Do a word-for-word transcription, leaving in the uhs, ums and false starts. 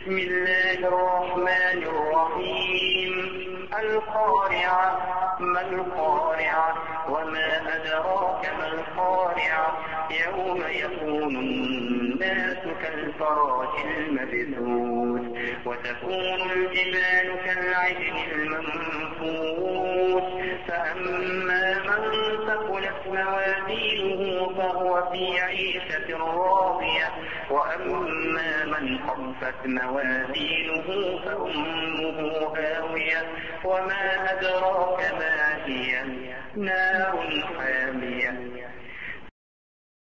بسم الله الرحمن الرحيم. القارعة. ما القارعة؟ وما أدراك ما القارعة؟ يوم يكون الناس كالفراش المبثوث وتكون الجبال كالعهن المنفوش فأما من ثقلت موازينه فهو في عيشة راضية وأما من خفت موازينه فأمه هاوية وما أدراك ما هي نار حامية